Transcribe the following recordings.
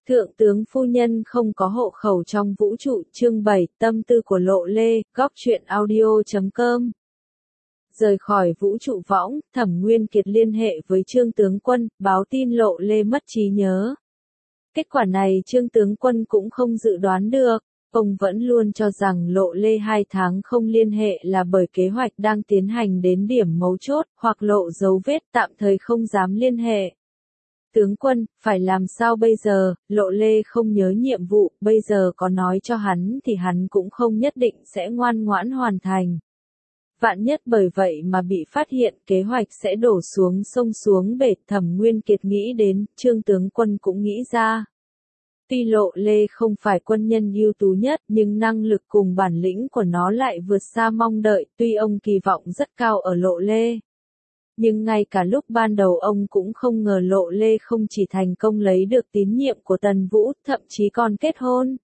Thượng tướng phu nhân không có hộ khẩu trong vũ trụ, chương 7, tâm tư của Lộ Lê, góc truyện audio.com. Rời khỏi vũ trụ võng, Thẩm Nguyên Kiệt liên hệ với Trương tướng quân, báo tin Lộ Lê mất trí nhớ. Kết quả này Trương tướng quân cũng không dự đoán được. Ông vẫn luôn cho rằng Lộ Lê 2 tháng không liên hệ là bởi kế hoạch đang tiến hành đến điểm mấu chốt, hoặc lộ dấu vết tạm thời không dám liên hệ. Tướng quân, phải làm sao bây giờ, Lộ Lê không nhớ nhiệm vụ, bây giờ có nói cho hắn thì hắn cũng không nhất định sẽ ngoan ngoãn hoàn thành. Vạn nhất bởi vậy mà bị phát hiện, kế hoạch sẽ đổ xuống sông xuống bể. Thẩm Nguyên Kiệt nghĩ đến, Trương tướng quân cũng nghĩ ra. Tuy Lộ Lê không phải quân nhân ưu tú nhất, nhưng năng lực cùng bản lĩnh của nó lại vượt xa mong đợi, tuy ông kỳ vọng rất cao ở Lộ Lê. Nhưng ngay cả lúc ban đầu ông cũng không ngờ Lộ Lê không chỉ thành công lấy được tín nhiệm của Tần Vũ, thậm chí còn kết hôn.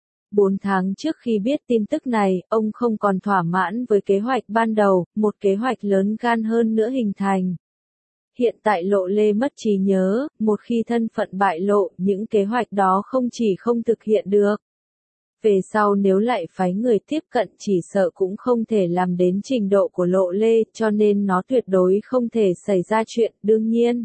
4 tháng trước khi biết tin tức này, ông không còn thỏa mãn với kế hoạch ban đầu, một kế hoạch lớn gan hơn nữa hình thành. Hiện tại Lộ Lê mất trí nhớ, một khi thân phận bại lộ, những kế hoạch đó không chỉ không thực hiện được. Về sau nếu lại phái người tiếp cận chỉ sợ cũng không thể làm đến trình độ của Lộ Lê, cho nên nó tuyệt đối không thể xảy ra chuyện, đương nhiên.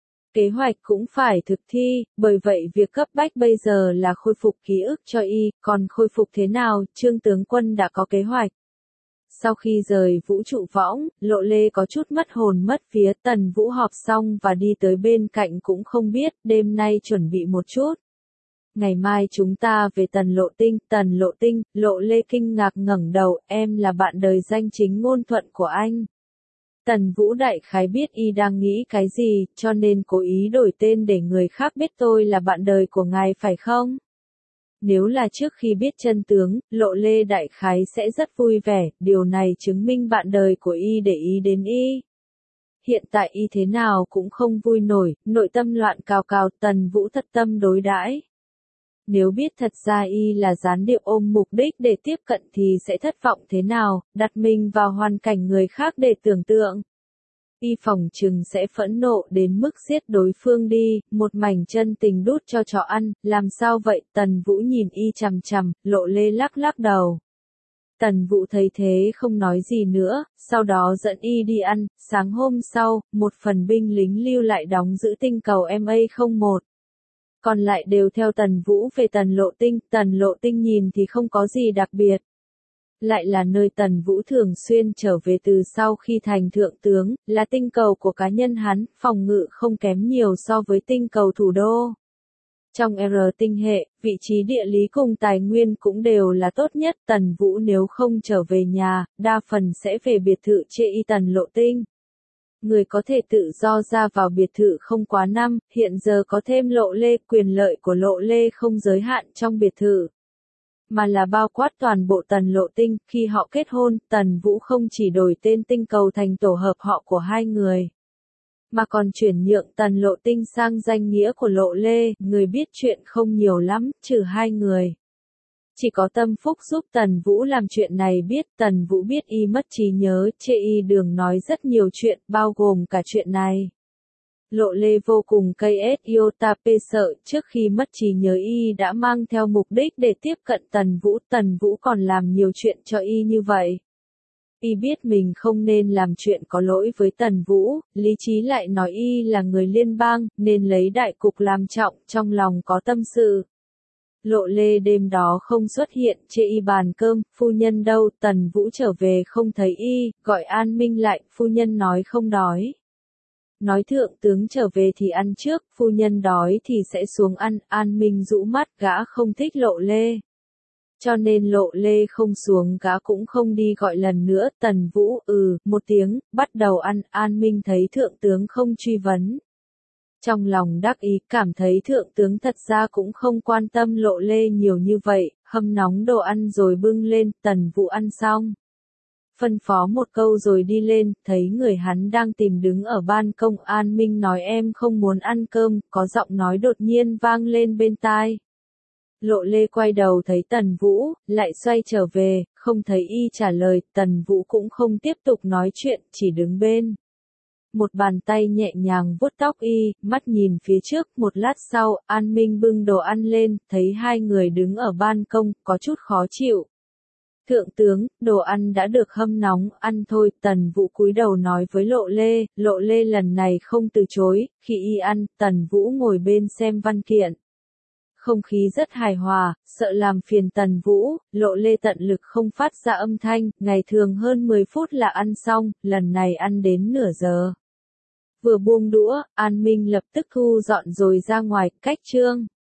Kế hoạch cũng phải thực thi, bởi vậy việc cấp bách bây giờ là khôi phục ký ức cho y, còn khôi phục thế nào, Trương tướng quân đã có kế hoạch. Sau khi rời vũ trụ võng, Lộ Lê có chút mất hồn mất vía. Tần Vũ họp xong và đi tới bên cạnh cũng không biết, đêm nay chuẩn bị một chút. Ngày mai chúng ta về Tần Lộ Tinh, Lộ Lê kinh ngạc ngẩng đầu, em là bạn đời danh chính ngôn thuận của anh. Tần Vũ đại khái biết y đang nghĩ cái gì, cho nên cố ý đổi tên để người khác biết tôi là bạn đời của ngài phải không? Nếu là trước khi biết chân tướng, Lộ Lê đại khái sẽ rất vui vẻ, điều này chứng minh bạn đời của y để ý đến y. Hiện tại y thế nào cũng không vui nổi, nội tâm loạn cào cào. Tần Vũ thật tâm đối đãi. Nếu biết thật ra y là gián điệp ôm mục đích để tiếp cận thì sẽ thất vọng thế nào, đặt mình vào hoàn cảnh người khác để tưởng tượng. Y phỏng chừng sẽ phẫn nộ đến mức giết đối phương đi, một mảnh chân tình đút cho chó ăn, làm sao vậy? Tần Vũ nhìn y chằm chằm, Lộ Lê lắc lắc đầu. Tần Vũ thấy thế không nói gì nữa, sau đó dẫn y đi ăn. Sáng hôm sau, một phần binh lính lưu lại đóng giữ tinh cầu MA01. Còn lại đều theo Tần Vũ về Tần Lộ Tinh nhìn thì không có gì đặc biệt. Lại là nơi Tần Vũ thường xuyên trở về từ sau khi thành thượng tướng, là tinh cầu của cá nhân hắn, phòng ngự không kém nhiều so với tinh cầu thủ đô. Trong R tinh hệ, vị trí địa lý cùng tài nguyên cũng đều là tốt nhất. Tần Vũ nếu không trở về nhà, đa phần sẽ về biệt thự chê y Tần Lộ Tinh. Người có thể tự do ra vào biệt thự không quá 5, hiện giờ có thêm Lộ Lê, quyền lợi của Lộ Lê không giới hạn trong biệt thự, mà là bao quát toàn bộ Tần Lộ Tinh. Khi họ kết hôn, Tần Vũ không chỉ đổi tên tinh cầu thành tổ hợp họ của hai người, mà còn chuyển nhượng Tần Lộ Tinh sang danh nghĩa của Lộ Lê. Người biết chuyện không nhiều lắm, trừ hai người. Chỉ có Tâm Phúc giúp Tần Vũ làm chuyện này biết. Tần Vũ biết y mất trí nhớ, chê y đường nói rất nhiều chuyện, bao gồm cả chuyện này. Lộ Lê vô cùng iota sợ, trước khi mất trí nhớ y đã mang theo mục đích để tiếp cận Tần Vũ còn làm nhiều chuyện cho y như vậy. Y biết mình không nên làm chuyện có lỗi với Tần Vũ, lý trí lại nói y là người liên bang, nên lấy đại cục làm trọng, trong lòng có tâm sự. Lộ Lê đêm đó không xuất hiện, chê y bàn cơm, phu nhân đâu? Tần Vũ trở về không thấy y, gọi An Minh lại, phu nhân nói không đói. Nói thượng tướng trở về thì ăn trước, phu nhân đói thì sẽ xuống ăn. An Minh rũ mắt, gã không thích Lộ Lê. Cho nên Lộ Lê không xuống, gã cũng không đi gọi lần nữa. Tần Vũ một tiếng, bắt đầu ăn. An Minh thấy thượng tướng không truy vấn, trong lòng đắc ý, cảm thấy thượng tướng thật ra cũng không quan tâm Lộ Lê nhiều như vậy. Hâm nóng đồ ăn rồi bưng lên. Tần Vũ ăn xong, phân phó một câu rồi đi lên, thấy người hắn đang tìm đứng ở ban công. An Minh nói em không muốn ăn cơm, có giọng nói đột nhiên vang lên bên tai. Lộ Lê quay đầu thấy Tần Vũ, lại xoay trở về, không thấy y trả lời. Tần Vũ cũng không tiếp tục nói chuyện, chỉ đứng bên một bàn tay nhẹ nhàng vuốt tóc y, mắt nhìn phía trước, một lát sau, An Minh bưng đồ ăn lên, thấy hai người đứng ở ban công, có chút khó chịu. Thượng tướng, đồ ăn đã được hâm nóng, ăn thôi, Tần Vũ cúi đầu nói với Lộ Lê lần này không từ chối, khi y ăn, Tần Vũ ngồi bên xem văn kiện. Không khí rất hài hòa, sợ làm phiền Tần Vũ, Lộ Lê tận lực không phát ra âm thanh, ngày thường hơn 10 phút là ăn xong, lần này ăn đến nửa giờ. Vừa buông đũa, An Minh lập tức thu dọn rồi ra ngoài, cách Trương